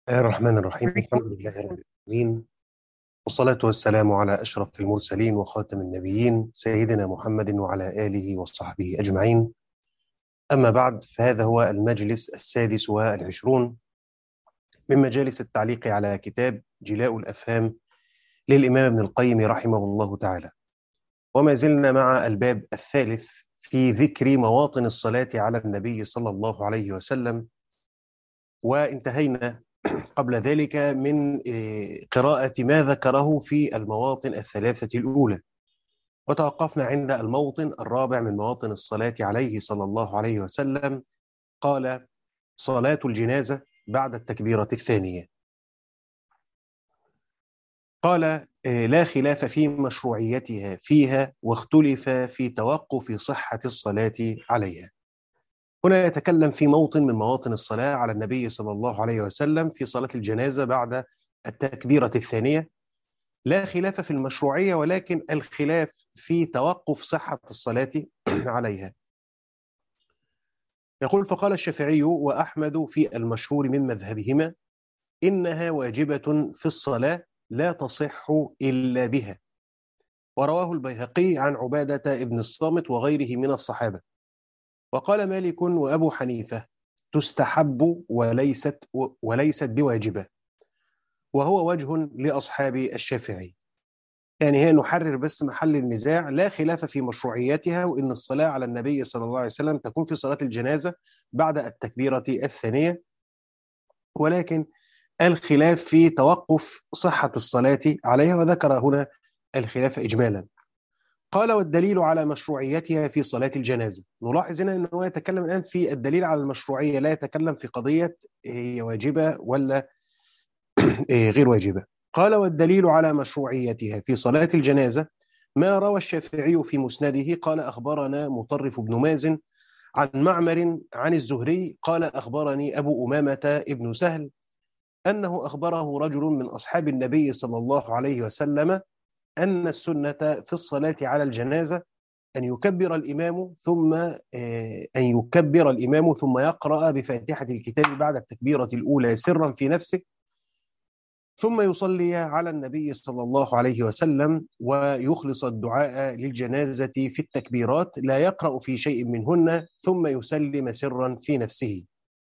الرحمن الرحيم. الحمد لله رب العالمين، والصلاة والسلام على أشرف المرسلين وخاتم النبيين سيدنا محمد وعلى آله وصحبه أجمعين. أما بعد، فهذا هو المجلس السادس والعشرون من مجالس التعليق على كتاب جلاء الأفهام للإمام ابن القيم رحمه الله تعالى، وما زلنا مع الباب الثالث في ذكر مواطن الصلاة على النبي صلى الله عليه وسلم، وانتهينا قبل ذلك من قراءة ما ذكره في المواطن الثلاثة الأولى، وتوقفنا عند الموطن الرابع من مواطن الصلاة عليه صلى الله عليه وسلم. قال: صلاة الجنازة بعد التكبيرة الثانية. قال: لا خلاف في مشروعيتها فيها، واختلف في توقف صحة الصلاة عليها. هنا يتكلم في موطن من مواطن الصلاة على النبي صلى الله عليه وسلم في صلاة الجنازة بعد التكبيرة الثانية. لا خلاف في المشروعية، ولكن الخلاف في توقف صحة الصلاة عليها. يقول: فقال الشافعي وأحمد في المشهور من مذهبهما إنها واجبة في الصلاة لا تصح إلا بها. ورواه البيهقي عن عبادة ابن الصامت وغيره من الصحابة. وقال مالك وأبو حنيفة: تستحب وليست بواجبة، وهو وجه لأصحاب الشافعي. يعني هي نحرر بس محل النزاع، لا خلاف في مشروعيتها، وإن الصلاة على النبي صلى الله عليه وسلم تكون في صلاة الجنازة بعد التكبيرة الثانية، ولكن الخلاف في توقف صحة الصلاة عليها، وذكر هنا الخلاف إجمالا. قال: والدليل على مشروعيتها في صلاة الجنازة. نلاحظ هنا أنه يتكلم الآن في الدليل على المشروعية، لا يتكلم في قضية هي واجبة ولا غير واجبة. قال: والدليل على مشروعيتها في صلاة الجنازة ما روى الشافعي في مسنده قال: أخبرنا مطرف بن مازن عن معمر عن الزهري قال: أخبرني أبو أمامة ابن سهل أنه أخبره رجل من أصحاب النبي صلى الله عليه وسلم أن السنة في الصلاة على الجنازة أن يكبر الإمام ثم يقرأ بفاتحة الكتاب بعد التكبيرة الأولى سرا في نفسه، ثم يصلي على النبي صلى الله عليه وسلم ويخلص الدعاء للجنازة في التكبيرات، لا يقرأ في شيء منهن، ثم يسلم سرا في نفسه.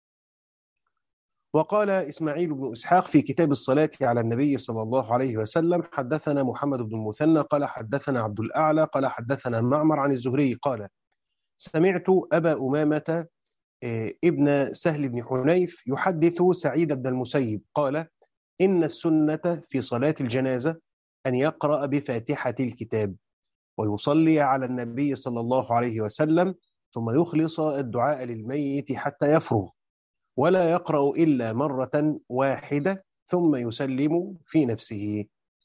وقال إسماعيل بن إسحاق في كتاب الصلاة على النبي صلى الله عليه وسلم: حدثنا محمد بن المثنى قال حدثنا عبد الأعلى قال حدثنا معمر عن الزهري قال: سمعت أبا أمامة ابن سهل بن حنيف يحدث سعيد بن المسيب قال: إن السنة في صلاة الجنازة أن يقرأ بفاتحة الكتاب ويصلي على النبي صلى الله عليه وسلم، ثم يخلص الدعاء للميت حتى يفرغ، ولا يقرأ إلا مرة واحدة ثم يسلم في نفسه.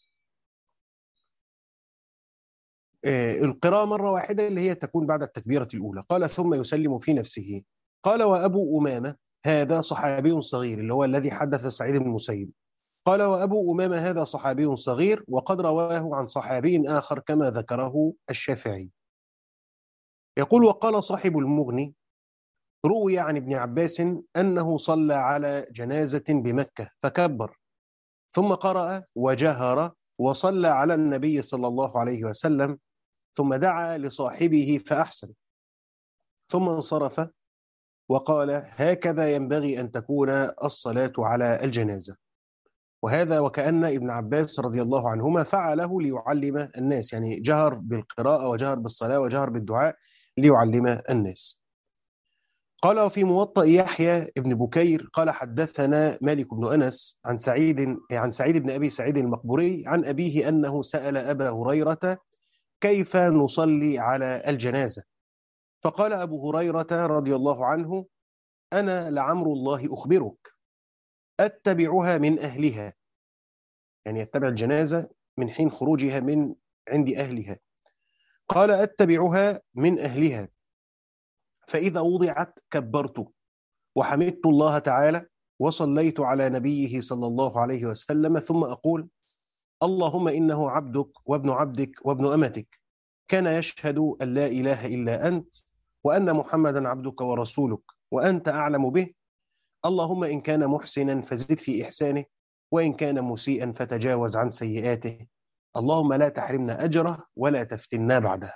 القراءة مرة واحدة اللي هي تكون بعد التكبيرة الأولى. قال: ثم يسلم في نفسه. قال: وأبو أمامة هذا صحابي صغير، اللي هو الذي حدث سعيد بن المسيب. قال: وأبو أمامة هذا صحابي صغير، وقد رواه عن صحابي آخر كما ذكره الشافعي. يقول: وقال صاحب المغني: روي عن ابن عباس أنه صلى على جنازة بمكة فكبر، ثم قرأ وجهر وصلى على النبي صلى الله عليه وسلم، ثم دعا لصاحبه فأحسن، ثم انصرف وقال: هكذا ينبغي أن تكون الصلاة على الجنازة. وهذا وكأن ابن عباس رضي الله عنهما فعله ليعلم الناس، يعني جهر بالقراءة وجهر بالصلاة وجهر بالدعاء ليعلم الناس. قال: وفي موطأ يحيى ابن بكير قال: حدثنا مالك بن أنس عن سعيد بن أبي سعيد المقبوري عن أبيه أنه سأل أبا هريرة: كيف نصلي على الجنازة؟ فقال أبو هريرة رضي الله عنه: أنا لعمر الله أخبرك، أتبعها من أهلها، يعني يتبع الجنازة من حين خروجها من عند أهلها. قال: أتبعها من أهلها، فإذا وضعت كبرت وحمدت الله تعالى وصليت على نبيه صلى الله عليه وسلم، ثم أقول: اللهم إنه عبدك وابن عبدك وابن أمتك، كان يشهد أن لا إله إلا أنت، وأن محمدا عبدك ورسولك، وأنت أعلم به، اللهم إن كان محسنا فزد في إحسانه، وإن كان مسيئا فتجاوز عن سيئاته، اللهم لا تحرمنا أجره ولا تفتنا بعده.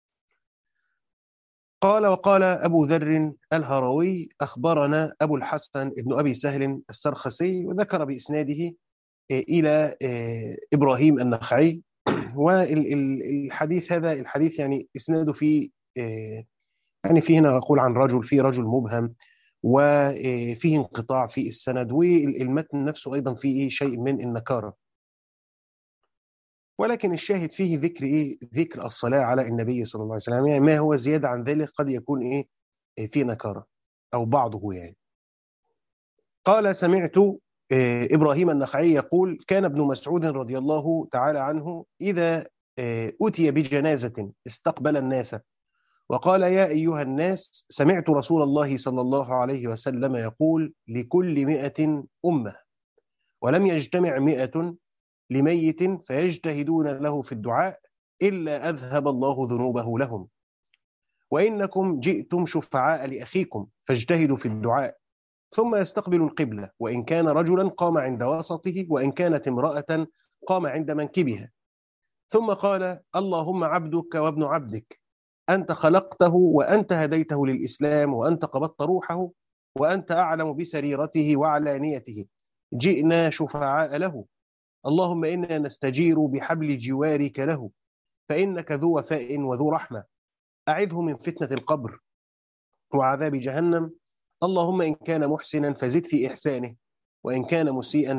قال وقال أبو ذر الهروي أخبرنا أبو الحسن ابن أبي سهل السرخسي، وذكر بإسناده إلى إبراهيم النخعي. والحديث هذا الحديث يعني إسناده فيه يعني فيه هنا نقول عن رجل، فيه رجل مبهم، وفيه انقطاع في السند، والمتن نفسه أيضا فيه شيء من النكارة. ولكن الشاهد فيه ذكر ذكر الصلاة على النبي صلى الله عليه وسلم، يعني ما هو زيادة عن ذلك قد يكون فيه نكارة أو بعضه يعني. قال سمعت إبراهيم النخعي يقول كان ابن مسعود رضي الله تعالى عنه إذا أتي بجنازة استقبل الناس وقال يا أيها الناس سمعت رسول الله صلى الله عليه وسلم يقول لكل 100 أمة، ولم يجتمع 100 لميت فيجتهدون له في الدعاء إلا أذهب الله ذنوبه لهم، وإنكم جئتم شفعاء لأخيكم فاجتهدوا في الدعاء، ثم يستقبل القبلة، وإن كان رجلا قام عند وسطه، وإن كانت امرأة قام عند منكبها، ثم قال اللهم عبدك وابن عبدك أنت خلقته وأنت هديته للإسلام وأنت قبضت روحه وأنت أعلم بسريرته وعلانيته، جئنا شفعاء له، اللهم إنا نستجير بحبل جوارك له، فإنك ذو وفاء وذو رحمة، أعذه من فتنة القبر وعذاب جهنم، اللهم إن كان محسنا فزد في إحسانه، وإن كان مسيئا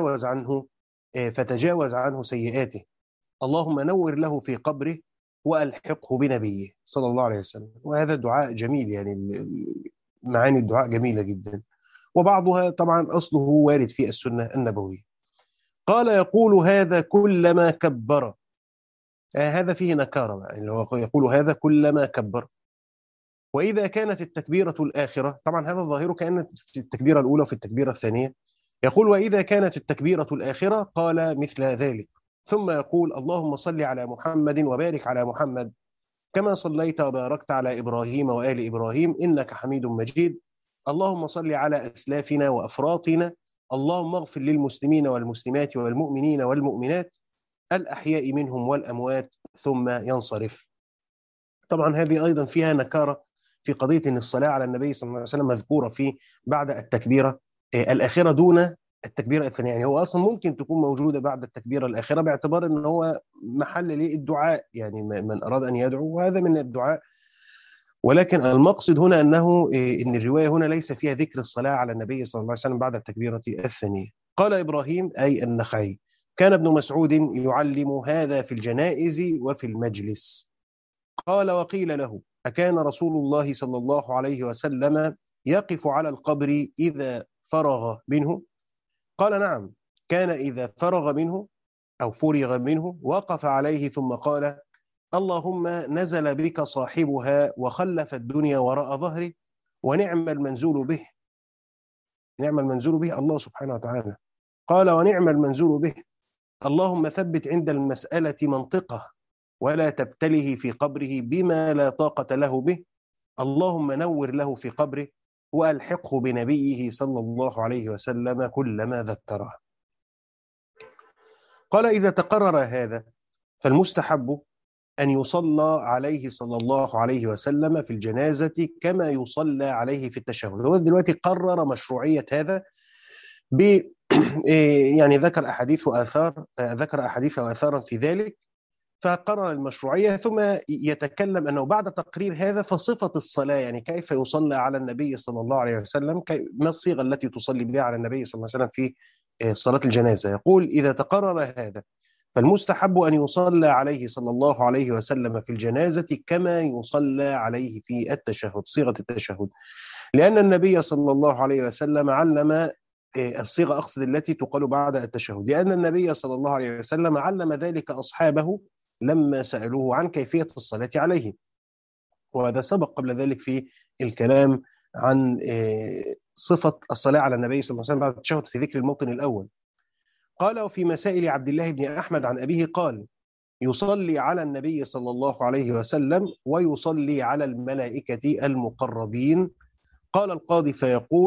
فتجاوز عنه سيئاته، اللهم نور له في قبره وألحقه بنبيه صلى الله عليه وسلم. وهذا الدعاء جميل، يعني معاني الدعاء جميلة جدا، وبعضها طبعا أصله وارد في السنة النبوية. قال يقول هذا كلما كبر، هذا فيه نكارة بقى، اللي هو يقول هذا كلما كبر. وإذا كانت التكبيرة الآخرة، طبعا هذا ظاهره كانت في التكبيرة الأولى وفي التكبيرة الثانية، يقول وإذا كانت التكبيرة الآخرة قال مثل ذلك، ثم يقول اللهم صل على محمد وبارك على محمد كما صليت وباركت على إبراهيم وآل إبراهيم إنك حميد مجيد، اللهم صل على أسلافنا وأفراطنا، اللهم اغفر للمسلمين والمسلمات والمؤمنين والمؤمنات الأحياء منهم والأموات، ثم ينصرف. طبعا هذه أيضا فيها نكارة في قضية أن الصلاة على النبي صلى الله عليه وسلم مذكورة في بعد التكبيرة الأخيرة دون التكبيرة الثانية، يعني هو أصلا ممكن تكون موجودة بعد التكبيرة الأخيرة باعتبار أن هو محل للدعاء، يعني من أراد أن يدعو وهذا من الدعاء، ولكن المقصد هنا أنه إن الرواية هنا ليس فيها ذكر الصلاة على النبي صلى الله عليه وسلم بعد التكبيرة الثانية. قال إبراهيم أي النخعي كان ابن مسعود يعلم هذا في الجنائز وفي المجلس. قال وقيل له أكان رسول الله صلى الله عليه وسلم يقف على القبر إذا فرغ منه؟ قال نعم، كان إذا فرغ منه أو فرغ منه وقف عليه ثم قال اللهم نزل بك صاحبها وخلف الدنيا وراء ظهره ونعم المنزول به، نعم المنزول به الله سبحانه وتعالى، قال ونعم المنزول به، اللهم ثبت عند المسألة منطقه ولا تبتله في قبره بما لا طاقة له به، اللهم نور له في قبره وألحقه بنبيه صلى الله عليه وسلم كلما ذكره. قال إذا تقرر هذا فالمستحب أن يصلى عليه صلى الله عليه وسلم في الجنازة كما يصلى عليه في التشهد. هو دلوقتي قرر مشروعية هذا ب يعني ذكر أحاديث وآثار، ذكر أحاديث وآثارا في ذلك، فقرر المشروعية ثم يتكلم أنه بعد تقرير هذا فصفة الصلاة، يعني كيف يصلى على النبي صلى الله عليه وسلم، ما الصيغة التي تصلي بها على النبي صلى الله عليه وسلم في صلاة الجنازة. يقول إذا تقرر هذا فالمستحب أن يصلى عليه صلى الله عليه وسلم في الجنازة كما يصلى عليه في التشهد، صيغة التشهد، لأن النبي صلى الله عليه وسلم علم الصيغة، أقصد التي تقال بعد التشهد، لأن النبي صلى الله عليه وسلم علم ذلك أصحابه لما سألوه عن كيفية الصلاة عليه، وهذا سبق قبل ذلك في الكلام عن صفة الصلاة على النبي صلى الله عليه وسلم بعد التشهد في ذكر الموطن الأول. قال وفي مسائل عبد الله بن أحمد عن أبيه قال يصلي على النبي صلى الله عليه وسلم ويصلي على الملائكة المقربين. قال القاضي فيقول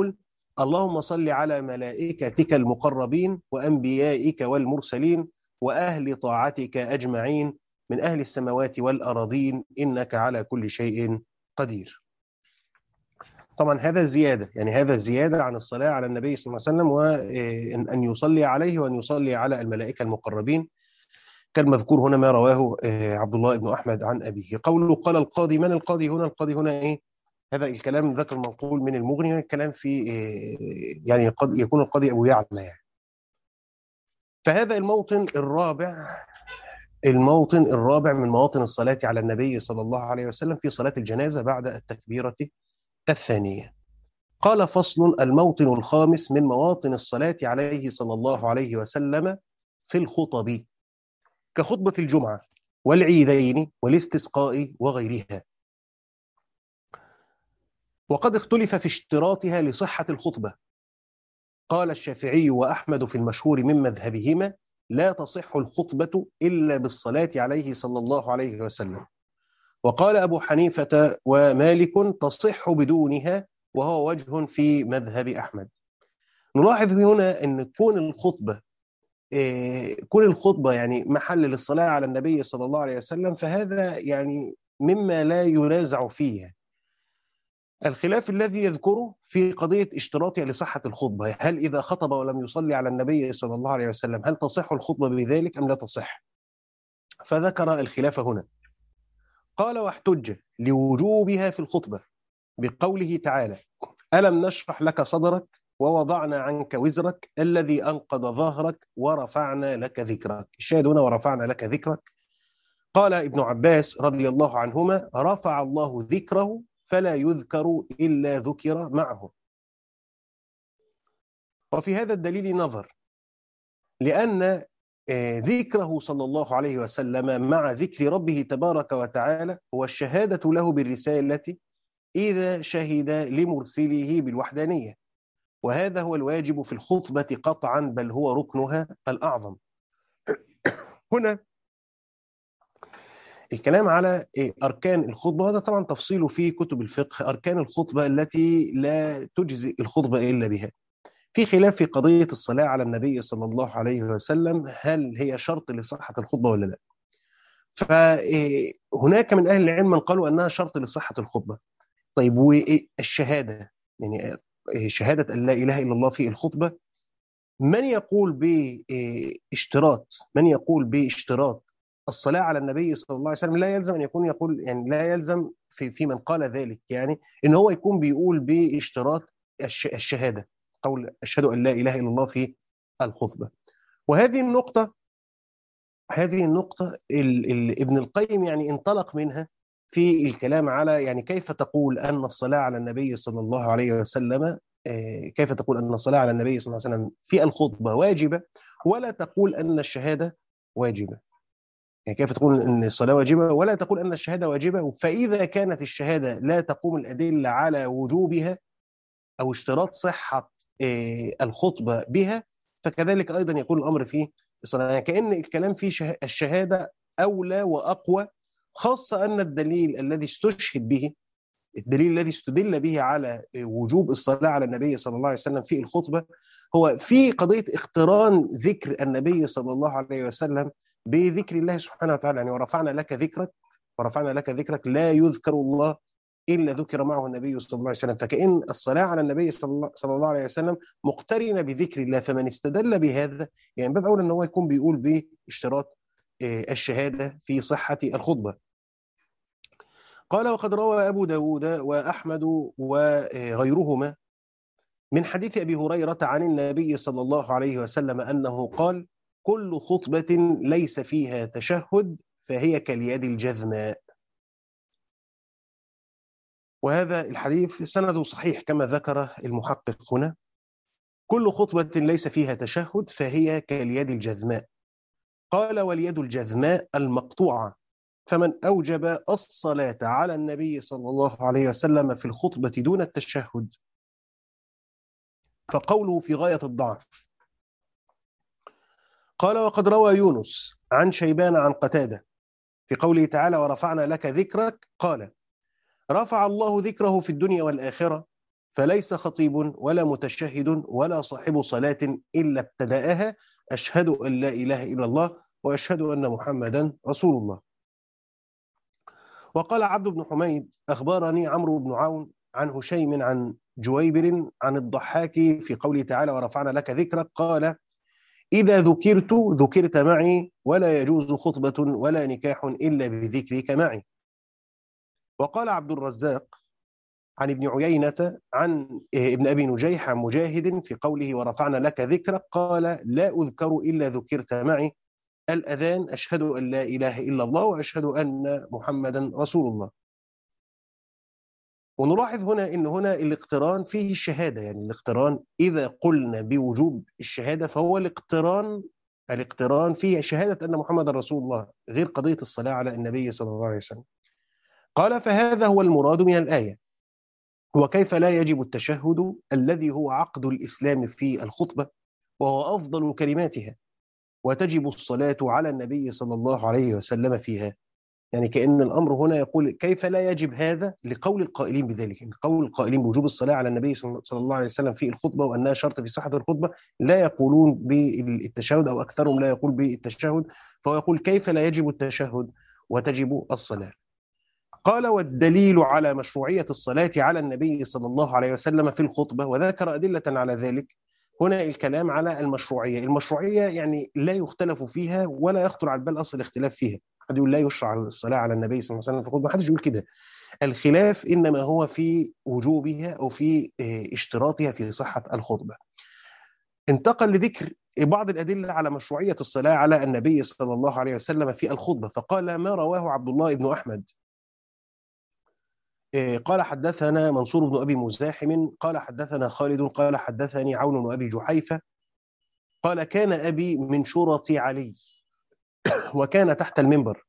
اللهم صل على ملائكتك المقربين وأنبيائك والمرسلين وأهل طاعتك أجمعين من أهل السماوات والأراضين إنك على كل شيء قدير. طبعا هذا زيادة، يعني هذا زيادة عن الصلاة على النبي صلى الله عليه وسلم، وأن يصلي عليه وأن يصلي على الملائكة المقربين كالمذكور هنا ما رواه عبد الله بن أحمد عن أبيه. قوله قال القاضي، من القاضي هنا؟ القاضي هنا إيه؟ هذا الكلام ذكر منقول من المغني، الكلام في يعني قد يكون القاضي أبو يعلى يعني. فهذا الموطن الرابع، الموطن الرابع من مواطن الصلاة على النبي صلى الله عليه وسلم في صلاة الجنازة بعد التكبيرة الثانية. قال فصل: الموطن الخامس من مواطن الصلاة عليه صلى الله عليه وسلم في الخطب كخطبة الجمعة والعيدين والاستسقاء وغيرها، وقد اختلف في اشتراطها لصحة الخطبة. قال الشافعي وأحمد في المشهور من مذهبهما: لا تصح الخطبة إلا بالصلاة عليه صلى الله عليه وسلم. وقال أبو حنيفة ومالك: تصح بدونها، وهو وجه في مذهب أحمد. نلاحظ هنا أن كون الخطبة يعني محل للصلاة على النبي صلى الله عليه وسلم، فهذا يعني مما لا ينازع فيه. الخلاف الذي يذكره في قضية اشتراطها لصحة الخطبة، هل إذا خطب ولم يصلي على النبي صلى الله عليه وسلم هل تصح الخطبة بذلك أم لا تصح؟ فذكر الخلاف هنا. قال: واحتج لوجوبها في الخطبة بقوله تعالى: ألم نشرح لك صدرك ووضعنا عنك وزرك الذي أنقض ظهرك ورفعنا لك ذكرك. الشاهد هنا ورفعنا لك ذكرك. قال ابن عباس رضي الله عنهما: رفع الله ذكره فلا يذكر إلا ذكر معه. وفي هذا الدليل نظر، لأن ذكره صلى الله عليه وسلم مع ذكر ربه تبارك وتعالى هو الشهادة له بالرسالة إذا شهد لمرسله بالوحدانية، وهذا هو الواجب في الخطبة قطعا، بل هو ركنها الأعظم. هنا الكلام على أركان الخطبة، هذا طبعا تفصيله في كتب الفقه، أركان الخطبة التي لا تجزئ الخطبة إلا بها. في خلاف في قضية الصلاة على النبي صلى الله عليه وسلم، هل هي شرط لصحة الخطبة ولا لا؟ فهناك من أهل العلم من قالوا أنها شرط لصحة الخطبة. طيب والشهادة، يعني شهادة أن لا إله إلا الله في الخطبة، من يقول باشتراط الصلاة على النبي صلى الله عليه وسلم لا يلزم أن يكون يقول، يعني لا يلزم في من قال ذلك، يعني إن هو يكون بيقول باشتراط الشهادة، قول أشهد أن لا إله إلا الله في الخطبة. وهذه النقطة، ابن القيم يعني انطلق منها في الكلام على يعني كيف تقول أن الصلاة على النبي صلى الله عليه وسلم، كيف تقول أن الصلاة على النبي صلى الله عليه وسلم في الخطبة واجبة ولا تقول أن الشهادة واجبة. يعني كيف تقول أن الصلاة واجبة ولا تقول أن الشهادة واجبة؟ فإذا كانت الشهادة لا تقوم الأدلة على وجوبها أو اشتراط صحة الخطبة بها، فكذلك أيضا يكون الأمر في الصلاة. يعني كأن الكلام في الشهادة أولى وأقوى، خاصة أن الدليل الذي استشهد به، الدليل الذي استدل به على وجوب الصلاة على النبي صلى الله عليه وسلم في الخطبة هو في قضية اقتران ذكر النبي صلى الله عليه وسلم بذكر الله سبحانه وتعالى. يعني ورفعنا لك ذكرك، ورفعنا لك ذكرك لا يذكر الله إلا ذكر معه النبي صلى الله عليه وسلم. فكأن الصلاة على النبي صلى الله عليه وسلم مقترنة بذكر الله، فمن استدل بهذا يعني باب أولى أن هو يكون بيقول باشتراط الشهادة في صحة الخطبة. قال: وقد روى أبو داود وأحمد وغيرهما من حديث أبي هريرة عن النبي صلى الله عليه وسلم أنه قال: كل خطبة ليس فيها تشهد فهي كاليد الجذماء. وهذا الحديث سنده صحيح كما ذكر المحقق هنا. كل خطبة ليس فيها تشهد فهي كاليد الجذماء. قال: واليد الجذماء المقطوعة. فمن أوجب الصلاة على النبي صلى الله عليه وسلم في الخطبة دون التشهد فقوله في غاية الضعف. قال: وقد روى يونس عن شيبان عن قتادة في قوله تعالى: ورفعنا لك ذكرك، قال: رفع الله ذكره في الدنيا والآخرة فليس خطيب ولا متشهد ولا صاحب صلاة إلا ابتدأها أشهد أن لا إله إلا الله وأشهد أن محمدا رسول الله. وقال عبد بن حميد أخبرني عمرو بن عون عن هشيم عن جويبر عن الضحاك في قوله تعالى ورفعنا لك ذكرك قال إذا ذكرت ذكرت معي ولا يجوز خطبة ولا نكاح إلا بذكرك معي. وقال عبد الرزاق عن ابن عيينة عن ابن أبي نجيح عن مجاهد في قوله ورفعنا لك ذكرك قال لا أذكر إلا ذكرت معي الأذان أشهد أن لا إله إلا الله وأشهد أن محمدا رسول الله. ونلاحظ هنا أن هنا الاقتران فيه الشهادة، يعني الاقتران إذا قلنا بوجوب الشهادة فهو الاقتران فيه شهادة أن محمدا رسول الله غير قضية الصلاة على النبي صلى الله عليه وسلم. قال فهذا هو المراد من الآية. وكيف لا يجب التشهد الذي هو عقد الإسلام في الخطبة وهو أفضل كلماتها وتجب الصلاة على النبي صلى الله عليه وسلم فيها. يعني كأن الأمر هنا يقول كيف لا يجب هذا لقول القائلين بذلك، يعني قول القائلين بوجوب الصلاة على النبي صلى الله عليه وسلم في الخطبة وأنها شرط في صحة الخطبة لا يقولون بالتشهد أو أكثرهم لا يقول بالتشهد، فهو يقول كيف لا يجب التشهد وتجب الصلاة. قال والدليل على مشروعية الصلاة على النبي صلى الله عليه وسلم في الخطبة وذكر أدلة على ذلك. هنا الكلام على المشروعية يعني لا يختلف فيها ولا يخطر على البال أصل الاختلاف فيها. حد يقول لا يشرع الصلاة على النبي صلى الله عليه وسلم في الخطبة، ما حدش يقول كده. الخلاف إنما هو في وجوبها أو في اشتراطها في صحة الخطبة. انتقل لذكر بعض الأدلة على مشروعية الصلاة على النبي صلى الله عليه وسلم في الخطبة، فقال ما رواه عبد الله بن أحمد قال حدثنا منصور بن أبي مزاحم قال حدثنا خالد قال حدثني عون بن أبي جحيفة قال كان أبي من شرط علي وكان تحت المنبر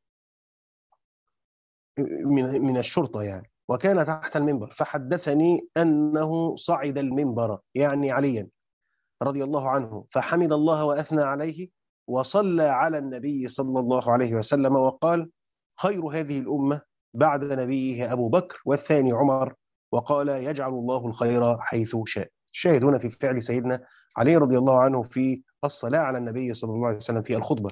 من الشرطة يعني، وكان تحت المنبر فحدثني أنه صعد المنبر يعني عليا رضي الله عنه فحمد الله وأثنى عليه وصلى على النبي صلى الله عليه وسلم وقال خير هذه الأمة بعد نبيه أبو بكر والثاني عمر وقال يجعل الله الخير حيث شاء. الشاهد هنا في فعل سيدنا علي رضي الله عنه في الصلاة على النبي صلى الله عليه وسلم في الخطبة.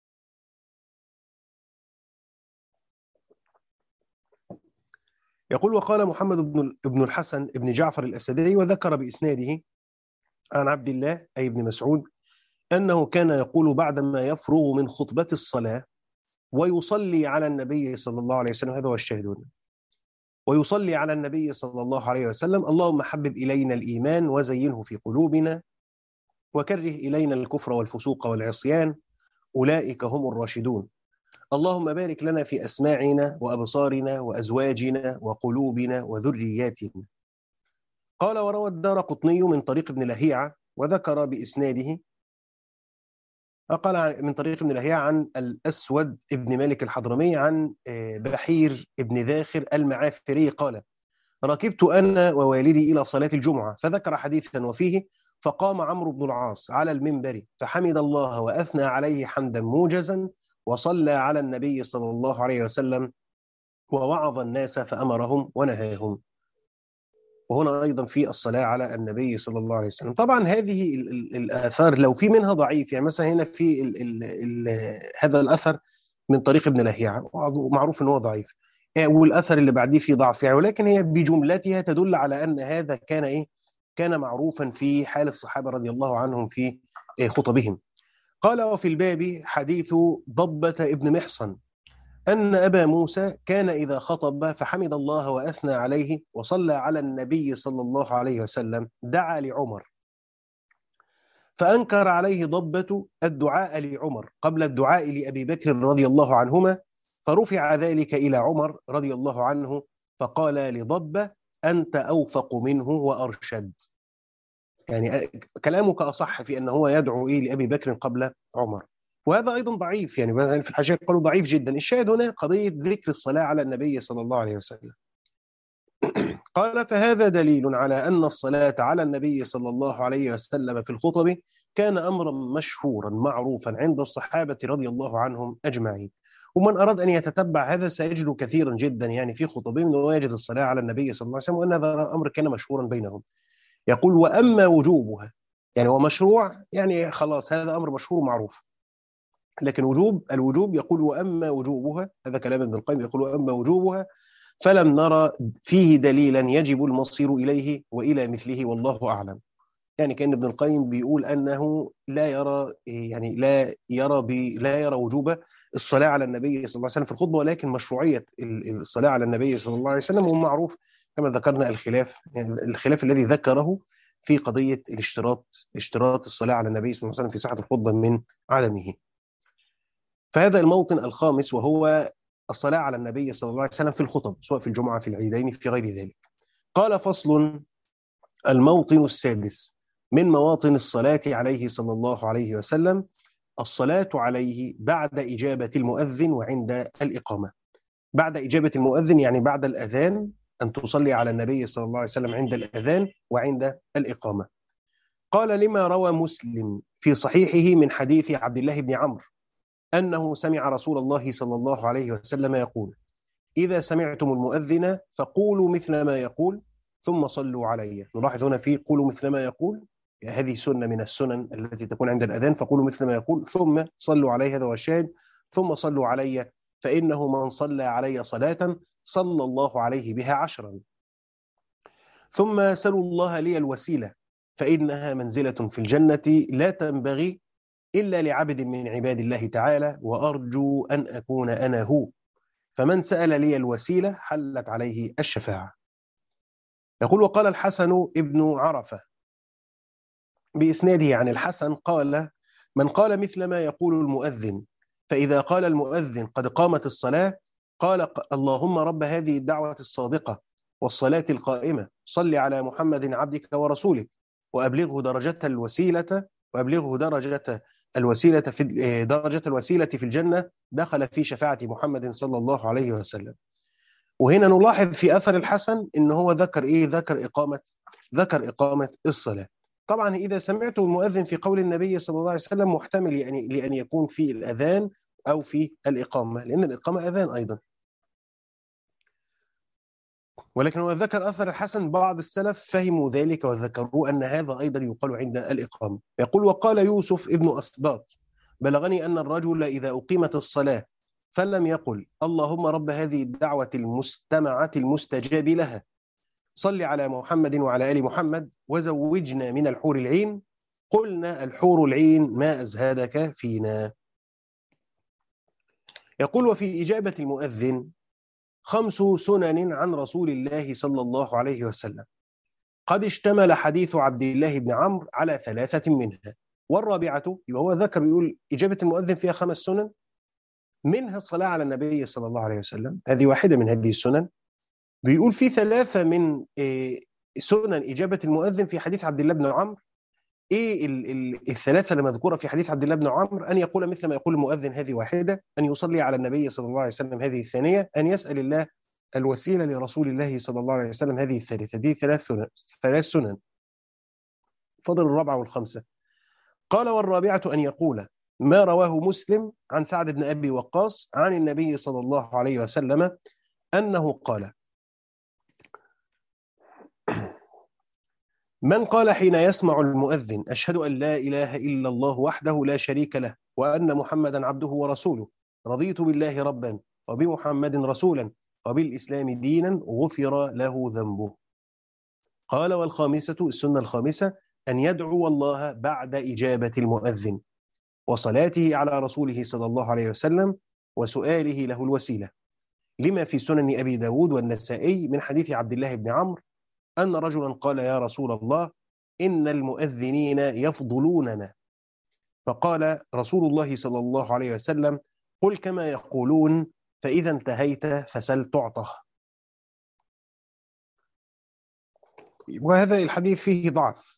يقول وقال محمد بن الحسن بن جعفر الأسدي وذكر بإسناده عن عبد الله أي بن مسعود أنه كان يقول بعدما يفرغ من خطبة الصلاة ويصلي على النبي صلى الله عليه وسلم، هذا هو الشاهد، ويصلي على النبي صلى الله عليه وسلم اللهم حبب إلينا الإيمان وزينه في قلوبنا وكره إلينا الكفر والفسوق والعصيان أولئك هم الراشدون اللهم بارك لنا في أسماعنا وأبصارنا وأزواجنا وقلوبنا وذرياتنا. قال وروى الدارقطني من طريق ابن لهيعة وذكر بإسناده قال من طريق ابن لهيعة عن الأسود ابن مالك الحضرمي عن بحير ابن ذاخر المعافري قال ركبت أنا ووالدي إلى صلاة الجمعة فذكر حديثا وفيه فقام عمرو بن العاص على المنبر فحمد الله وأثنى عليه حمدا موجزا وصلى على النبي صلى الله عليه وسلم ووعظ الناس فأمرهم ونهاهم. وهنا أيضا في الصلاة على النبي صلى الله عليه وسلم. طبعا هذه الآثار لو في منها ضعيف، يعني مثلا هنا في هذا الأثر من طريق ابن لهيعة معروف أنه ضعيف، والأثر اللي بعديه فيه ضعف يعني، ولكن هي بجملتها تدل على أن هذا كان كان معروفا في حال الصحابة رضي الله عنهم في خطبهم. قال وفي الباب حديث ضبة ابن محصن أن أبا موسى كان إذا خطب فحمد الله وأثنى عليه وصلى على النبي صلى الله عليه وسلم دعا لعمر فأنكر عليه ضبة الدعاء لعمر قبل الدعاء لأبي بكر رضي الله عنهما فرفع ذلك إلى عمر رضي الله عنه فقال لضبة أنت أوفق منه وأرشد، يعني كلامك أصح في أنه هو يدعو لأبي بكر قبل عمر. وهذا أيضا ضعيف، يعني في الحاشية قالوا ضعيف جدا. الشاهد هنا قضية ذكر الصلاة على النبي صلى الله عليه وسلم. قال فهذا دليل على أن الصلاة على النبي صلى الله عليه وسلم في الخطب كان أمرا مشهورا معروفا عند الصحابة رضي الله عنهم أجمعين. ومن أراد أن يتتبع هذا سيجد كثيرا جدا يعني في خطبهم أنه يجد الصلاة على النبي صلى الله عليه وسلم، وأن هذا أمر كان مشهورا بينهم. يقول وأما وجوبها، يعني هو مشروع، يعني خلاص هذا أمر مشهور معروف، لكن الوجوب يقول وأما وجوبها، هذا كلام ابن القيم، يقول وأما وجوبها فلم نرى فيه دليلا يجب المصير إليه وإلى مثله والله أعلم. يعني كأن ابن القيم بيقول أنه لا يرى، يعني لا يرى وجوب الصلاة على النبي صلى الله عليه وسلم في الخطبة، ولكن مشروعية الصلاة على النبي صلى الله عليه وسلم. ومعروف كما ذكرنا الخلاف، يعني الخلاف الذي ذكره في قضية اشتراط الصلاة على النبي صلى الله عليه وسلم في صحة الخطبة من عدمه. فهذا الموطن الخامس، وهو الصلاة على النبي صلى الله عليه وسلم في الخطب، سواء في الجمعة في العيدين في غير ذلك. قال فصل: الموطن السادس من مواطن الصلاة عليه صلى الله عليه وسلم الصلاة عليه بعد إجابة المؤذن وعند الإقامة. بعد إجابة المؤذن يعني بعد الأذان، أن تصلي على النبي صلى الله عليه وسلم عند الأذان وعند الإقامة. قال لما روى مسلم في صحيحه من حديث عبد الله بن عمرو أنه سمع رسول الله صلى الله عليه وسلم يقول: إذا سمعتم المؤذن فقولوا مثل ما يقول ثم صلوا علي. نلاحظ هنا في قولوا مثل ما يقول، هذه سنة من السنن التي تكون عند الأذان، فقولوا مثل ما يقول ثم صلوا علي، هذا هو الشاهد. ثم صلوا علي فإنه من صلى علي صلاة صلى الله عليه بها 10. ثم سلوا الله لي الوسيلة فإنها منزلة في الجنة لا تنبغي إلا لعبد من عباد الله تعالى، وأرجو أن أكون أنا هو، فمن سأل لي الوسيلة حلت عليه الشفاعة. يقول وقال الحسن ابن عرفة بإسناده عن الحسن قال: من قال مثل ما يقول المؤذن فإذا قال المؤذن قد قامت الصلاة قال: اللهم رب هذه الدعوة الصادقة والصلاة القائمة صل على محمد عبدك ورسولك وأبلغه درجة الوسيلة في الجنة، دخل في شفاعة محمد صلى الله عليه وسلم. وهنا نلاحظ في أثر الحسن إن هو ذكر إيه؟ ذكر إقامة الصلاة. طبعا إذا سمعت المؤذن في قول النبي صلى الله عليه وسلم محتمل يعني لأن يكون في الأذان أو في الإقامة، لأن الإقامة أذان أيضا. ولكن هو ذكر أثر الحسن، بعض السلف فهموا ذلك وذكروا أن هذا أيضا يقال عند الإقامة. يقول وقال يوسف ابن أسباط: بلغني أن الرجل إذا أقيمت الصلاة فلم يقل اللهم رب هذه الدعوة المستمعة المستجاب لها صل على محمد وعلى آل محمد وزوجنا من الحور العين، قلنا الحور العين ما أزهدك فينا. يقول وفي إجابة المؤذن 5 سنن عن رسول الله صلى الله عليه وسلم، قد اشتمل حديث عبد الله بن عمرو على 3 منها، والرابعة يبقى هو ذكر يقول إجابة المؤذن فيها 5 سنن، منها الصلاة على النبي صلى الله عليه وسلم، هذه واحدة من هذه السنن. بيقول في 3 من سنن إجابة المؤذن في حديث عبد الله بن عمرو. ايه ال3 اللي مذكوره في حديث عبد الله بن عمرو؟ ان يقول مثل ما يقول المؤذن، هذه واحده. ان يصلي على النبي صلى الله عليه وسلم، هذه الثانيه. ان يسال الله الوسيله لرسول الله صلى الله عليه وسلم، هذه الثالثه. دي 3 سنن، فضل الرابعه والخامسه. قال والرابعه ان يقول ما رواه مسلم عن سعد بن ابي وقاص عن النبي صلى الله عليه وسلم انه قال: من قال حين يسمع المؤذن أشهد أن لا إله إلا الله وحده لا شريك له وأن محمدا عبده ورسوله رضيت بالله ربا وبمحمد رسولا وبالإسلام دينا غفر له ذنبه. قال والخامسة، السنة الخامسة، أن يدعو الله بعد إجابة المؤذن وصلاته على رسوله صلى الله عليه وسلم وسؤاله له الوسيلة، لما في سنن أبي داود والنسائي من حديث عبد الله بن عمرو أن رجلا قال يا رسول الله إن المؤذنين يفضلوننا، فقال رسول الله صلى الله عليه وسلم قل كما يقولون فإذا انتهيت فسل تعطه. وهذا الحديث فيه ضعف.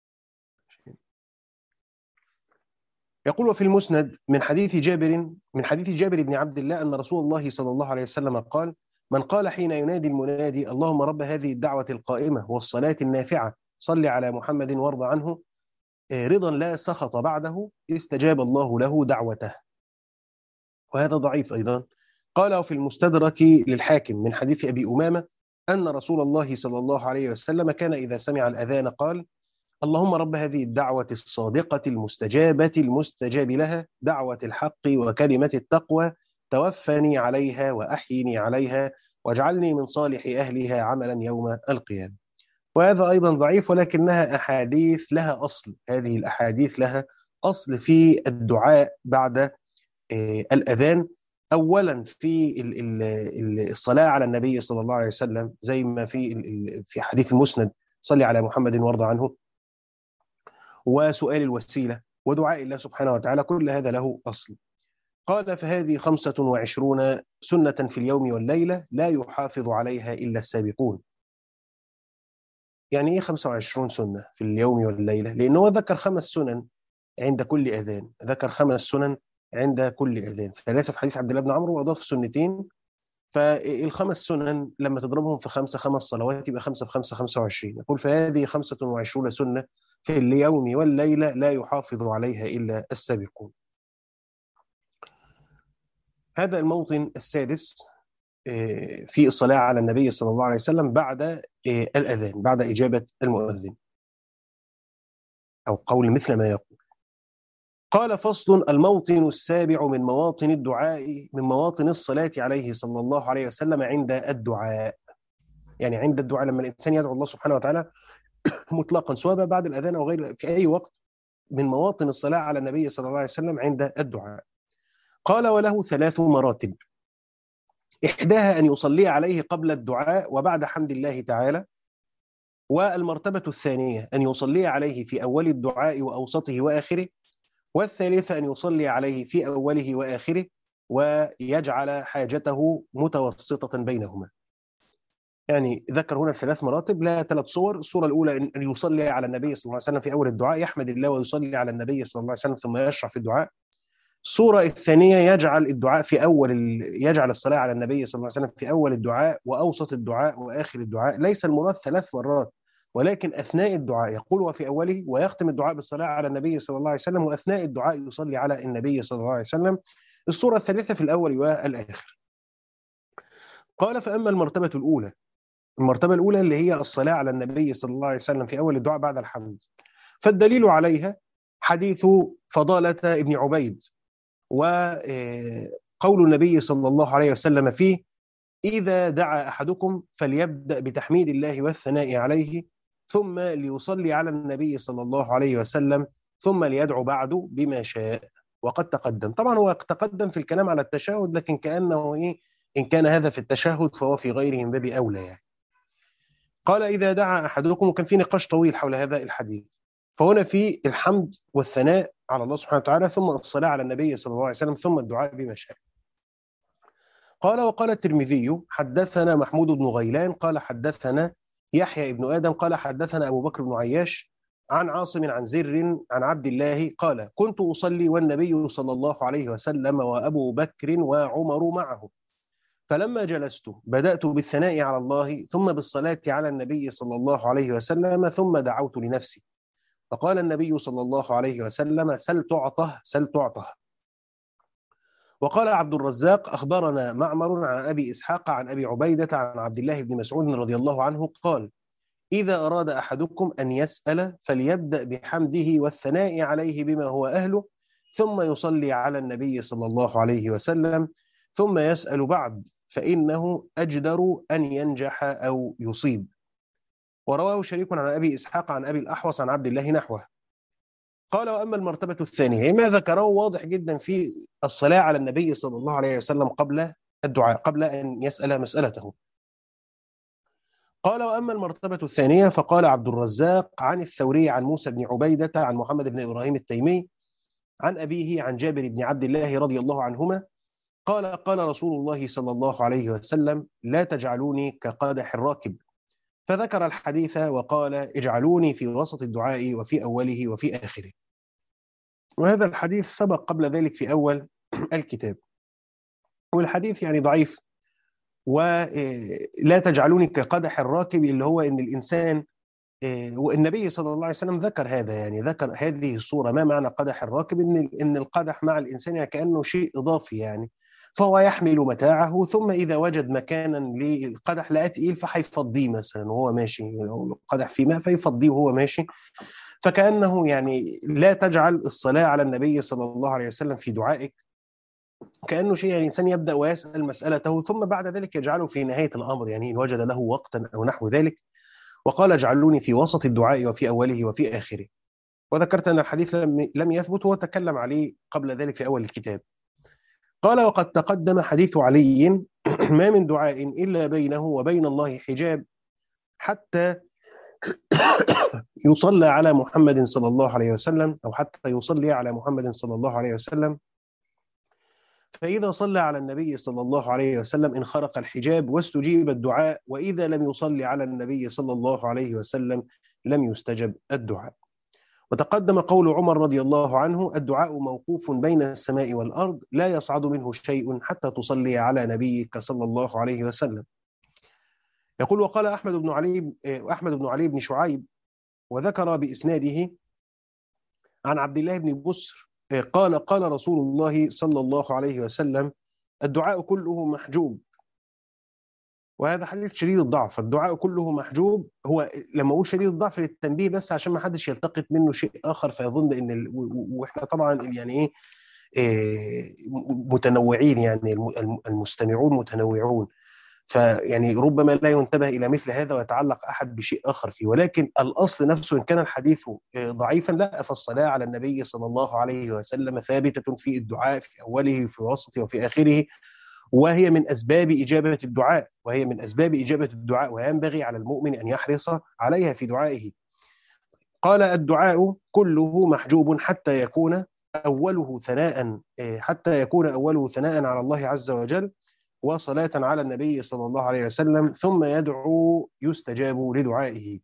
يقول وفي المسند من حديث جابر بن عبد الله أن رسول الله صلى الله عليه وسلم قال من قال حين ينادي المنادي اللهم رب هذه الدعوة القائمة والصلاة النافعة صل على محمد وارض عنه رضا لا سخط بعده استجاب الله له دعوته. وهذا ضعيف أيضا. قال في المستدرك للحاكم من حديث أبي أمامة أن رسول الله صلى الله عليه وسلم كان إذا سمع الأذان قال اللهم رب هذه الدعوة الصادقة المستجابة المستجاب لها دعوة الحق وكلمة التقوى توفني عليها وأحيني عليها واجعلني من صالح أهلها عملا يوم القيامة. وهذا أيضا ضعيف، ولكنها أحاديث لها أصل. هذه الأحاديث لها أصل في الدعاء بعد الأذان. أولا في الصلاة على النبي صلى الله عليه وسلم زي ما في حديث المسند صلي على محمد وارض عنه، وسؤال الوسيلة ودعاء الله سبحانه وتعالى، كل هذا له أصل. قال فهذه 25 سنة في اليوم والليلة لا يحافظ عليها إلا السابقون. يعني إيه 25 سنة في اليوم والليلة؟ لأنه ذكر 5 سنن عند كل أذان، ذكر 5 سنن عند كل أذان، 3 في حديث عبد الله بن عمرو وأضاف سنتين. فالخمس سنن لما تضربهم في 5 5 صلوات يبقى 5 في 5 25. يقول فهذه 25 سنة في اليوم والليلة لا يحافظ عليها إلا السابقون. هذا الموطن السادس في الصلاة على النبي صلى الله عليه وسلم بعد الأذان، بعد إجابة المؤذن، أو قول مثل ما يقول. قال فصل الموطن السابع من مواطن الدعاء من مواطن الصلاة عليه صلى الله عليه وسلم عند الدعاء. يعني عند الدعاء لما الإنسان يدعو الله سبحانه وتعالى مطلقا سواء بعد الأذان أو غير في أي وقت، من مواطن الصلاة على النبي صلى الله عليه وسلم عند الدعاء. قال وله 3 مراتب. إحداها أن يصلي عليه قبل الدعاء وبعد حمد الله تعالى، والمرتبة الثانية أن يصلي عليه في أول الدعاء وأوسطه وآخره، والثالثة أن يصلي عليه في أوله وآخره ويجعل حاجته متوسطة بينهما. يعني ذكر هنا 3 مراتب، لا 3 صور. الصورة الأولى أن يصلي على النبي صلى الله عليه وسلم في أول الدعاء، يحمد الله ويصلي على النبي صلى الله عليه وسلم ثم يشرع في الدعاء. الصورة الثانية يجعل الدعاء في يجعل الصلاة على النبي صلى الله عليه وسلم في أول الدعاء وأوسط الدعاء وآخر الدعاء. ليس المراد 3 مرات، ولكن أثناء الدعاء يقول وفي أوله، ويختم الدعاء بالصلاة على النبي صلى الله عليه وسلم، وأثناء الدعاء يصلي على النبي صلى الله عليه وسلم. الصورة الثالثة في الأول والآخر. قال فأما المرتبة الأولى، المرتبة الأولى اللي هي الصلاة على النبي صلى الله عليه وسلم في أول الدعاء بعد الحمد، فالدليل عليها حديث فضالة ابن عبيد وقول النبي صلى الله عليه وسلم فيه إذا دعا أحدكم فليبدأ بتحميد الله والثناء عليه ثم ليصلي على النبي صلى الله عليه وسلم ثم ليدعو بعده بما شاء. وقد تقدم، طبعا هو تقدم في الكلام على التشهد، لكن كأنه إن كان هذا في التشهد فهو في غيره من باب أولى يعني. قال إذا دعا أحدكم، وكان في نقاش طويل حول هذا الحديث. فهنا في الحمد والثناء على الله سبحانه وتعالى، ثم الصلاة على النبي صلى الله عليه وسلم، ثم الدعاء بما شاء. قال وقال الترمذي حدثنا محمود بن غيلان قال حدثنا يحيى بن آدم قال حدثنا أبو بكر بن عياش عن عاصم عن زر عن عبد الله قال كنت أصلي والنبي صلى الله عليه وسلم وأبو بكر وعمر معه، فلما جلست بدأت بالثناء على الله ثم بالصلاة على النبي صلى الله عليه وسلم ثم دعوت لنفسي، فقال النبي صلى الله عليه وسلم سل تعطه سل تعطه. وقال عبد الرزاق أخبرنا معمر عن أبي إسحاق عن أبي عبيدة عن عبد الله بن مسعود رضي الله عنه قال إذا أراد أحدكم أن يسأل فليبدأ بحمده والثناء عليه بما هو أهله ثم يصلي على النبي صلى الله عليه وسلم ثم يسأل بعد، فإنه أجدر أن ينجح أو يصيب. ورواه شريك عن أبي إسحاق عن أبي الأحوص عن عبد الله نحوه. قال وأما المرتبة الثانية ما ذكره واضح جدا في الصلاة على النبي صلى الله عليه وسلم قبل الدعاء، قبل أن يسأل مسألته. قال وأما المرتبة الثانية فقال عبد الرزاق عن الثوري عن موسى بن عبيدة عن محمد بن إبراهيم التيمي عن أبيه عن جابر بن عبد الله رضي الله عنهما قال قال رسول الله صلى الله عليه وسلم لا تجعلوني كقادح الراكب، فذكر الحديث وقال اجعلوني في وسط الدعاء وفي أوله وفي آخره. وهذا الحديث سبق قبل ذلك في أول الكتاب، والحديث يعني ضعيف ولا تجعلوني كقدح الراكب، اللي هو ان الانسان، والنبي صلى الله عليه وسلم ذكر هذا، يعني ذكر هذه الصورة. ما معنى قدح الراكب؟ ان القدح مع الانسان يعني كأنه شيء اضافي، يعني فهو يحمل متاعه، ثم اذا وجد مكانا للقدح لقاه تقيل فهيفضيه مثلا وهو ماشي، لو القدح فيه ماء فيفضيه وهو ماشي. فكأنه يعني لا تجعل الصلاة على النبي صلى الله عليه وسلم في دعائك كأنه شيء، يعني الإنسان يبدأ ويسأل مسألته ثم بعد ذلك يجعله في نهاية الأمر، يعني إن وجد له وقتا أو نحو ذلك. وقال اجعلوني في وسط الدعاء وفي أوله وفي آخره. وذكرت أن الحديث لم يثبت، وتكلم عليه قبل ذلك في أول الكتاب. قال وقد تقدم حديث علي ما من دعاء إلا بينه وبين الله حجاب حتى يصلى على محمد صلى الله عليه وسلم، أو حتى يصلي على محمد صلى الله عليه وسلم. فإذا صلى على النبي صلى الله عليه وسلم انخرق الحجاب واستجيب الدعاء، وإذا لم يصلي على النبي صلى الله عليه وسلم لم يستجب الدعاء. وتقدم قول عمر رضي الله عنه الدعاء موقوف بين السماء والأرض لا يصعد منه شيء حتى تصلي على نبيك صلى الله عليه وسلم. يقول وقال أحمد بن علي بن شعيب وذكر بإسناده عن عبد الله بن بسر قال قال رسول الله صلى الله عليه وسلم الدعاء كله محجوب. وهذا حديث شديد الضعف. الدعاء كله محجوب، هو لما اقول شديد الضعف للتنبيه بس عشان ما حدش يلتقط منه شيء اخر فيظن ان واحنا طبعا يعني ايه، متنوعين، يعني المستمعون متنوعون، فيعني ربما لا ينتبه الى مثل هذا ويتعلق احد بشيء اخر فيه. ولكن الاصل نفسه ان كان الحديث ضعيفا لا، فالصلاه على النبي صلى الله عليه وسلم ثابته في الدعاء في اوله في وسطه وفي اخره، وهي من أسباب إجابة الدعاء، وينبغي على المؤمن أن يحرص عليها في دعائه. قال الدعاء كله محجوب حتى يكون أوله ثناء على الله عز وجل وصلاة على النبي صلى الله عليه وسلم، ثم يدعو يستجاب لدعائه.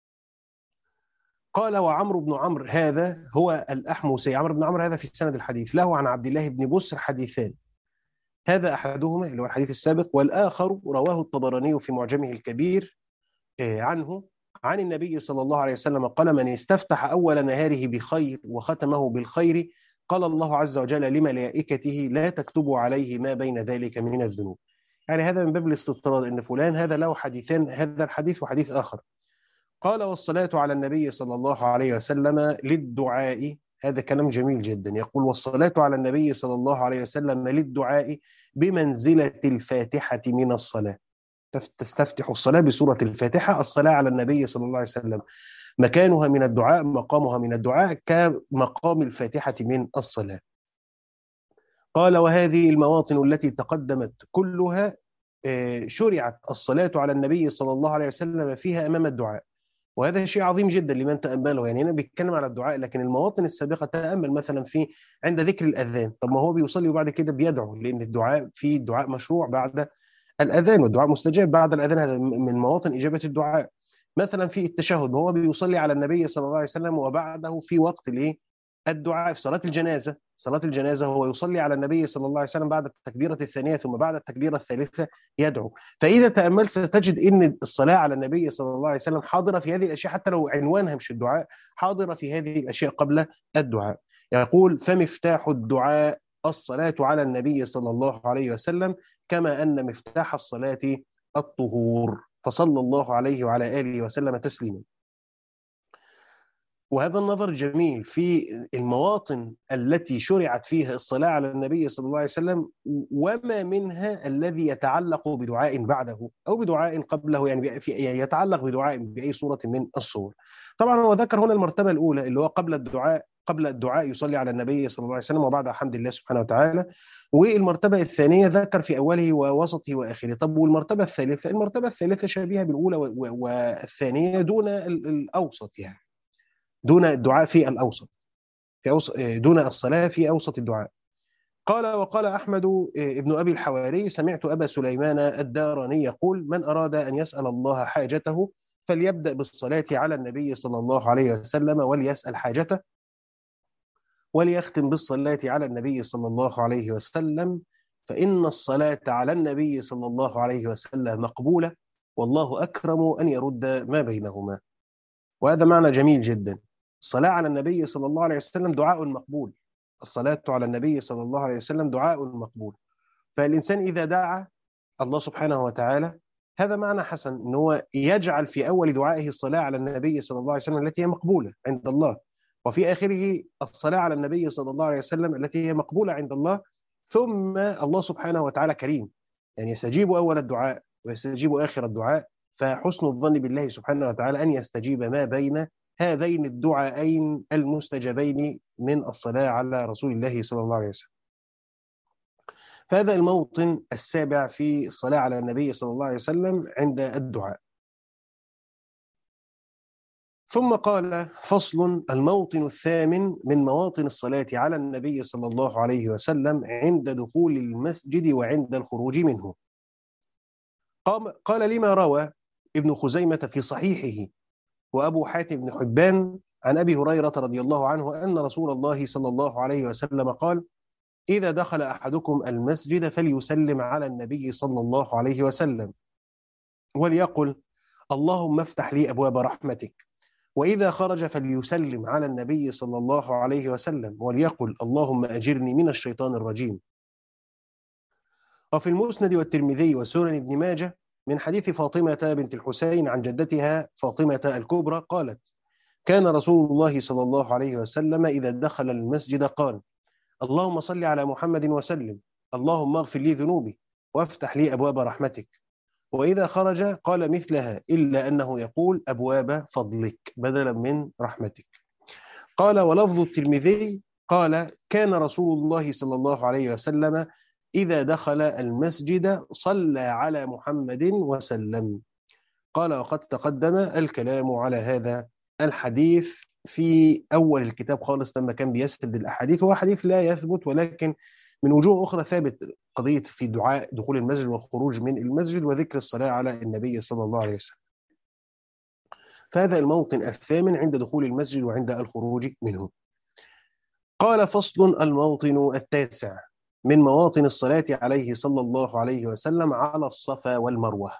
قال وعمرو بن عمرو هذا هو الأحمسي. عمرو بن عمرو هذا في سند الحديث له عن عبد الله بن بسر حديثان، هذا أحدهما اللي هو الحديث السابق، والآخر رواه الطبراني في معجمه الكبير عنه عن النبي صلى الله عليه وسلم قال من استفتح أول نهاره بخير وختمه بالخير قال الله عز وجل لملائكته لا تكتبوا عليه ما بين ذلك من الذنوب. يعني هذا من باب الاستطراد ان فلان هذا له حديثان، هذا الحديث وحديث آخر. قال والصلاة على النبي صلى الله عليه وسلم للدعاء، هذا كلام جميل جدا. يقول والصلاة على النبي صلى الله عليه وسلم للدعاء بمنزلة الفاتحة من الصلاة. تستفتح الصلاة بسورة الفاتحة. الصلاة على النبي صلى الله عليه وسلم مكانها من الدعاء، مقامها من الدعاء كمقام الفاتحة من الصلاة. قال وهذه المواطن التي تقدمت كلها شرعت الصلاة على النبي صلى الله عليه وسلم فيها أمام الدعاء، وهذا شيء عظيم جدا لمن تأمله. يعني هنا بيتكلم على الدعاء، لكن المواطن السابقة تأمل مثلا في عند ذكر الأذان، طب ما هو بيصلي وبعد كده بيدعو، لأن الدعاء في دعاء مشروع بعد الأذان، والدعاء مستجاب بعد الأذان، هذا من مواطن إجابة الدعاء. مثلا في التشهد وهو بيصلي على النبي صلى الله عليه وسلم، وبعده في وقت الدعاء. في صلاة الجنازة هو يصلي على النبي صلى الله عليه وسلم بعد التكبيرة الثانية ثم بعد التكبيرة الثالثة يدعو. فإذا تأملت ستجد أن الصلاة على النبي صلى الله عليه وسلم حاضرة في هذه الأشياء، حتى لو عنوانها مش الدعاء، حاضرة في هذه الأشياء قبل الدعاء. يقول فمفتاح الدعاء الصلاة على النبي صلى الله عليه وسلم، كما أن مفتاح الصلاة الطهور، فصلى الله عليه وعلى آله وسلم تسليما. وهذا النظر جميل في المواطن التي شرعت فيها الصلاة على النبي صلى الله عليه وسلم، وما منها الذي يتعلق بدعاء بعده أو بدعاء قبله، يعني يتعلق بدعاء بأي صورة من الصور. طبعا هو ذكر هنا المرتبة الأولى اللي هو قبل الدعاء يصلي على النبي صلى الله عليه وسلم وبعد حمد الله سبحانه وتعالى. والمرتبة الثانية ذكر في أوله ووسطه وآخره. طب والمرتبة الثالثة؟ المرتبة الثالثة شبيهة بالأولى والثانية دون الأوسط، يعني دون الدعاء في الأوسط، دون الصلاة في أوسط الدعاء. قال وقال أحمد ابن أبي الحواري سمعت أبا سليمان الداراني يقول من أراد أن يسأل الله حاجته فليبدأ بالصلاة على النبي صلى الله عليه وسلم وليسأل حاجته، وليختم بالصلاة على النبي صلى الله عليه وسلم، فإن الصلاة على النبي صلى الله عليه وسلم مقبولة، والله أكرم أن يرد ما بينهما. وهذا معنى جميل جدا. الصلاة على النبي صلى الله عليه وسلم دعاء مقبول. الصلاة على النبي صلى الله عليه وسلم دعاء مقبول. فالإنسان إذا دعا الله سبحانه وتعالى، هذا معنى حسن، ان هو يجعل في اول دعائه الصلاه على النبي صلى الله عليه وسلم التي هي مقبوله عند الله، وفي اخره الصلاه على النبي صلى الله عليه وسلم التي هي مقبوله عند الله. ثم الله سبحانه وتعالى كريم، يعني يستجيب اول الدعاء ويستجيب اخر الدعاء. فحسن الظن بالله سبحانه وتعالى ان يستجيب ما بين هذين الدعائين المستجابين من الصلاه على رسول الله صلى الله عليه وسلم. فهذا الموطن السابع في الصلاة على النبي صلى الله عليه وسلم عند الدعاء. ثم قال: فصل: الموطن الثامن من مواطن الصلاة على النبي صلى الله عليه وسلم عند دخول المسجد وعند الخروج منه. قال: لما روى ابن خزيمة في صحيحه وأبو حاتم بن حبان عن أبي هريرة رضي الله عنه أن رسول الله صلى الله عليه وسلم قال: إذا دخل أحدكم المسجد فليسلم على النبي صلى الله عليه وسلم وليقل: اللهم افتح لي أبواب رحمتك. وإذا خرج فليسلم على النبي صلى الله عليه وسلم وليقل: اللهم أجرني من الشيطان الرجيم. وفي المسند والترمذي وسنن ابن ماجه من حديث فاطمة بنت الحسين عن جدتها فاطمة الكبرى قالت: كان رسول الله صلى الله عليه وسلم إذا دخل المسجد قال: اللهم صل على محمد وسلم، اللهم اغفر لي ذنوبي وافتح لي أبواب رحمتك. وإذا خرج قال مثلها، إلا أنه يقول: أبواب فضلك بدلا من رحمتك. قال: ولفظ الترمذي قال: كان رسول الله صلى الله عليه وسلم إذا دخل المسجد صلى على محمد وسلم. قال: وقد تقدم الكلام على هذا الحديث في أول الكتاب خالص لما كان بيسرد الأحاديث. هو حديث لا يثبت، ولكن من وجوه أخرى ثابت قضية في دعاء دخول المسجد والخروج من المسجد وذكر الصلاة على النبي صلى الله عليه وسلم. فهذا الموطن الثامن عند دخول المسجد وعند الخروج منه. قال: فصل: الموطن التاسع من مواطن الصلاة عليه صلى الله عليه وسلم على الصفا والمروة.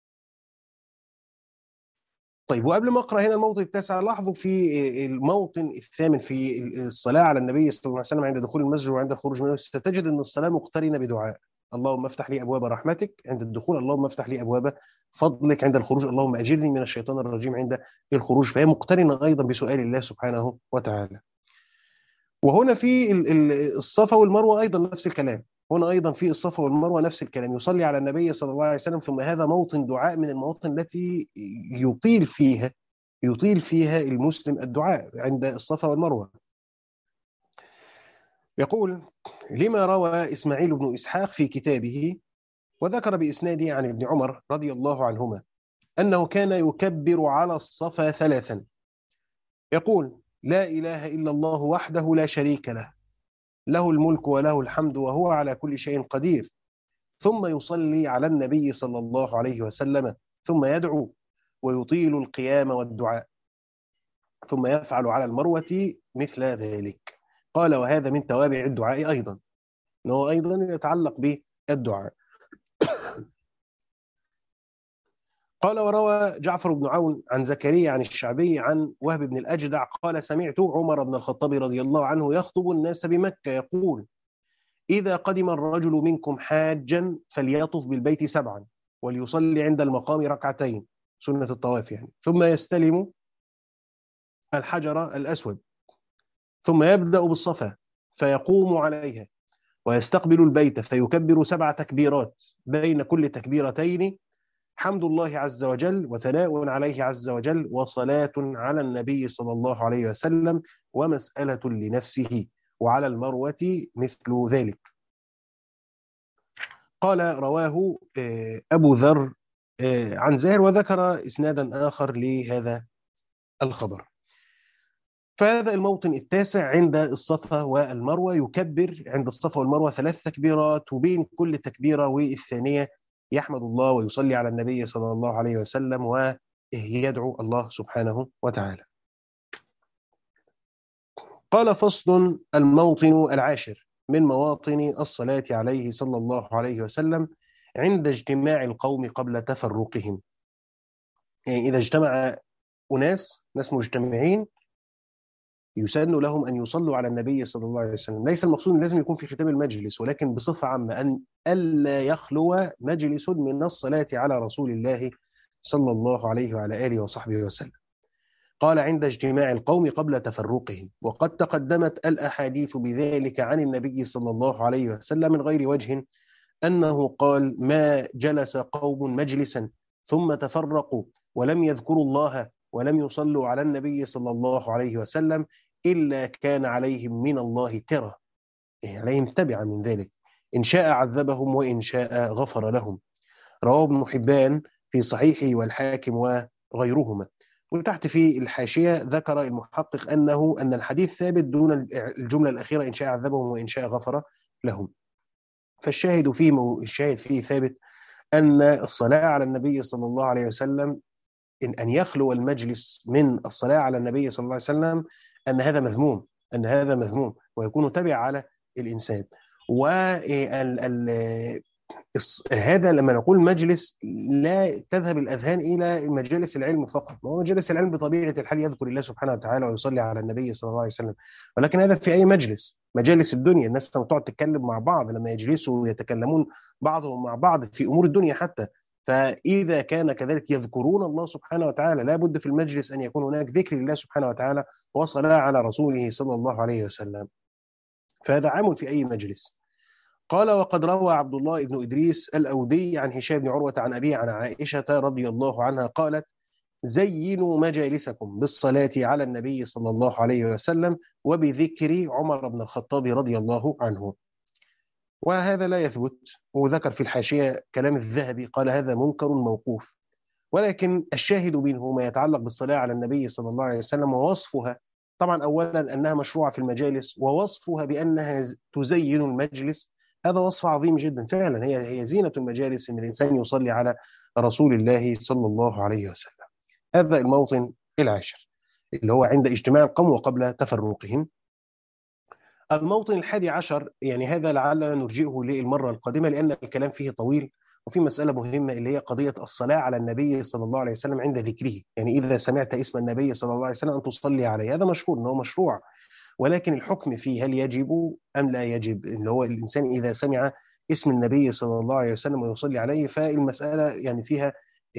طيب، وقبل ما اقرا هنا الموطن التاسع، لاحظوا في الموطن الثامن في الصلاه على النبي صلى الله عليه وسلم عند دخول المسجد وعند الخروج منه، ستجد ان الصلاه مقترنه بدعاء. اللهم افتح لي ابواب رحمتك عند الدخول، اللهم افتح لي ابواب فضلك عند الخروج، اللهم اجرني من الشيطان الرجيم عند الخروج. فهي مقترنه ايضا بسؤال الله سبحانه وتعالى. وهنا في الصفا والمروه ايضا نفس الكلام. هنا ايضا في الصفا والمروه نفس الكلام، يصلي على النبي صلى الله عليه وسلم. ثم هذا موطن دعاء من المواطن التي يطيل فيها المسلم الدعاء عند الصفا والمروه. يقول: لما روى إسماعيل بن إسحاق في كتابه وذكر بإسناده عن ابن عمر رضي الله عنهما أنه كان يكبر على الصفا ثلاثا، يقول: لا إله إلا الله وحده لا شريك له، له الملك وله الحمد وهو على كل شيء قدير. ثم يصلي على النبي صلى الله عليه وسلم، ثم يدعو ويطيل القيام والدعاء، ثم يفعل على المروة مثل ذلك. قال: وهذا من توابع الدعاء أيضا، أنه أيضا يتعلق بالدعاء. قال: وروى جعفر بن عون عن زكريا عن الشعبي عن وهب بن الأجدع قال: سمعت عمر بن الخطاب رضي الله عنه يخطب الناس بمكة يقول: إذا قدم الرجل منكم حاجا فليطف بالبيت 7 وليصلي عند المقام ركعتين، سنة الطواف يعني، ثم يستلم الحجر الأسود، ثم يبدأ بالصفا فيقوم عليها ويستقبل البيت فيكبر 7 تكبيرات، بين كل تكبيرتين حمد الله عز وجل وثناء عليه عز وجل وصلاة على النبي صلى الله عليه وسلم ومسألة لنفسه، وعلى المروة مثل ذلك. قال: رواه أبو ذر عن زاهر، وذكر إسنادا آخر لهذا الخبر. فهذا الموطن التاسع عند الصفا والمروة، يكبر عند الصفا والمروة 3 تكبيرات، وبين كل تكبيرة والثانية يحمد الله ويصلي على النبي صلى الله عليه وسلم ويدعو الله سبحانه وتعالى. قال: فصل: الموطن العاشر من مواطن الصلاة عليه صلى الله عليه وسلم عند اجتماع القوم قبل تفرقهم. يعني إذا اجتمع ناس مجتمعين، يسن لهم أن يصلوا على النبي صلى الله عليه وسلم. ليس المقصود أن لازم يكون في ختام المجلس، ولكن بصفة عامة أن ألا يخلو مجلس من الصلاة على رسول الله صلى الله عليه وعلى آله وصحبه وسلم. قال عند اجتماع القوم قبل تفرقهم، وقد تقدمت الأحاديث بذلك عن النبي صلى الله عليه وسلم من غير وجه، أنه قال: ما جلس قوم مجلسا ثم تفرقوا ولم يذكروا الله ولم يصلوا على النبي صلى الله عليه وسلم إلا كان عليهم من الله ترى، يعني عليهم تبعا من ذلك، إن شاء عذبهم وإن شاء غفر لهم. رواه ابن حبان في صحيحه والحاكم وغيرهما. وتحت في الحاشية ذكر المحقق أن الحديث ثابت دون الجملة الأخيرة إن شاء عذبهم وإن شاء غفر لهم. الشاهد فيه ثابت أن الصلاة على النبي صلى الله عليه وسلم، أن يخلو المجلس من الصلاة على النبي صلى الله عليه وسلم، أن هذا مذموم ويكون تبع على الإنسان. هذا لما نقول مجلس لا تذهب الأذهان إلى مجالس العلم فقط، ما هو مجالس العلم بطبيعة الحال يذكر الله سبحانه وتعالى ويصلي على النبي صلى الله عليه وسلم، ولكن هذا في أي مجالس الدنيا، الناس لما تقعد تتكلم مع بعض، لما يجلسوا يتكلمون بعضهم مع بعض في أمور الدنيا حتى، فإذا كان كذلك يذكرون الله سبحانه وتعالى، لا بد في المجلس أن يكون هناك ذكر لله سبحانه وتعالى وصلاة على رسوله صلى الله عليه وسلم، فهذا عام في أي مجلس. قال: وقد روى عبد الله بن إدريس الأودي عن هشام بن عروة عن أبيه عن عائشة رضي الله عنها قالت: زينوا مجالسكم بالصلاة على النبي صلى الله عليه وسلم وبذكر عمر بن الخطاب رضي الله عنه. وهذا لا يثبت، وذكر في الحاشية كلام الذهبي قال: هذا منكر موقوف. ولكن الشاهد منه ما يتعلق بالصلاة على النبي صلى الله عليه وسلم ووصفها. طبعا أولا أنها مشروعة في المجالس، ووصفها بأنها تزين المجلس، هذا وصف عظيم جدا فعلا. هي زينة المجالس أن الإنسان يصلي على رسول الله صلى الله عليه وسلم. هذا الموطن العاشر اللي هو عند اجتماع القوم وقبل تفرقهم. الموطن الحادي عشر، يعني هذا لعلنا نرجئه للمرة القادمة لأن الكلام فيه طويل، وفي مسألة مهمة اللي هي قضية الصلاة على النبي صلى الله عليه وسلم عند ذكره. يعني إذا سمعت اسم النبي صلى الله عليه وسلم أن تصلي عليه، هذا مشهور أنه مشروع، ولكن الحكم فيه هل يجب أم لا يجب، اللي هو الإنسان إذا سمع اسم النبي صلى الله عليه وسلم ويصلي عليه، فالمسألة يعني فيها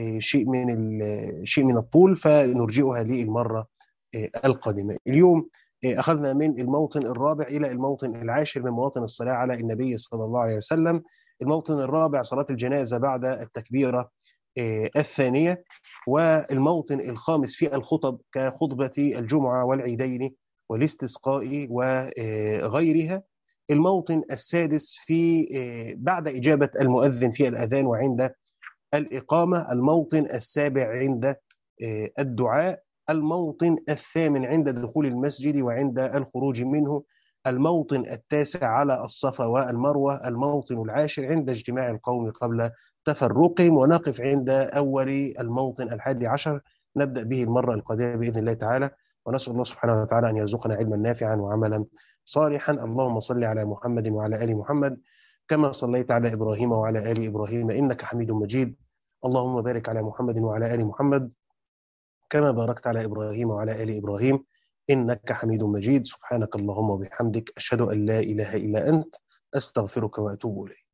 شيء من الطول، فنرجئها للمرة القادمة. اليوم أخذنا من الموطن الرابع إلى الموطن العاشر من مواطن الصلاة على النبي صلى الله عليه وسلم. الموطن الرابع صلاة الجنازة بعد التكبيرة الثانية، والموطن الخامس في الخطب كخطبة الجمعة والعيدين والاستسقاء وغيرها. الموطن السادس في بعد إجابة المؤذن في الأذان وعند الإقامة. الموطن السابع عند الدعاء. الموطن الثامن عند دخول المسجد وعند الخروج منه. الموطن التاسع على الصفا والمروة. الموطن العاشر عند اجتماع القوم قبل تفرقهم. ونقف عند أول الموطن الحادي عشر، نبدأ به المرة القادمة بإذن الله تعالى، ونسأل الله سبحانه وتعالى أن يرزقنا علما نافعا وعملا صالحا. اللهم صل على محمد وعلى آل محمد كما صليت على إبراهيم وعلى آل إبراهيم إنك حميد مجيد. اللهم بارك على محمد وعلى آل محمد كما باركت على إبراهيم وعلى آل إبراهيم إنك حميد مجيد. سبحانك اللهم وبحمدك، أشهد أن لا إله إلا أنت، أستغفرك وأتوب إليك.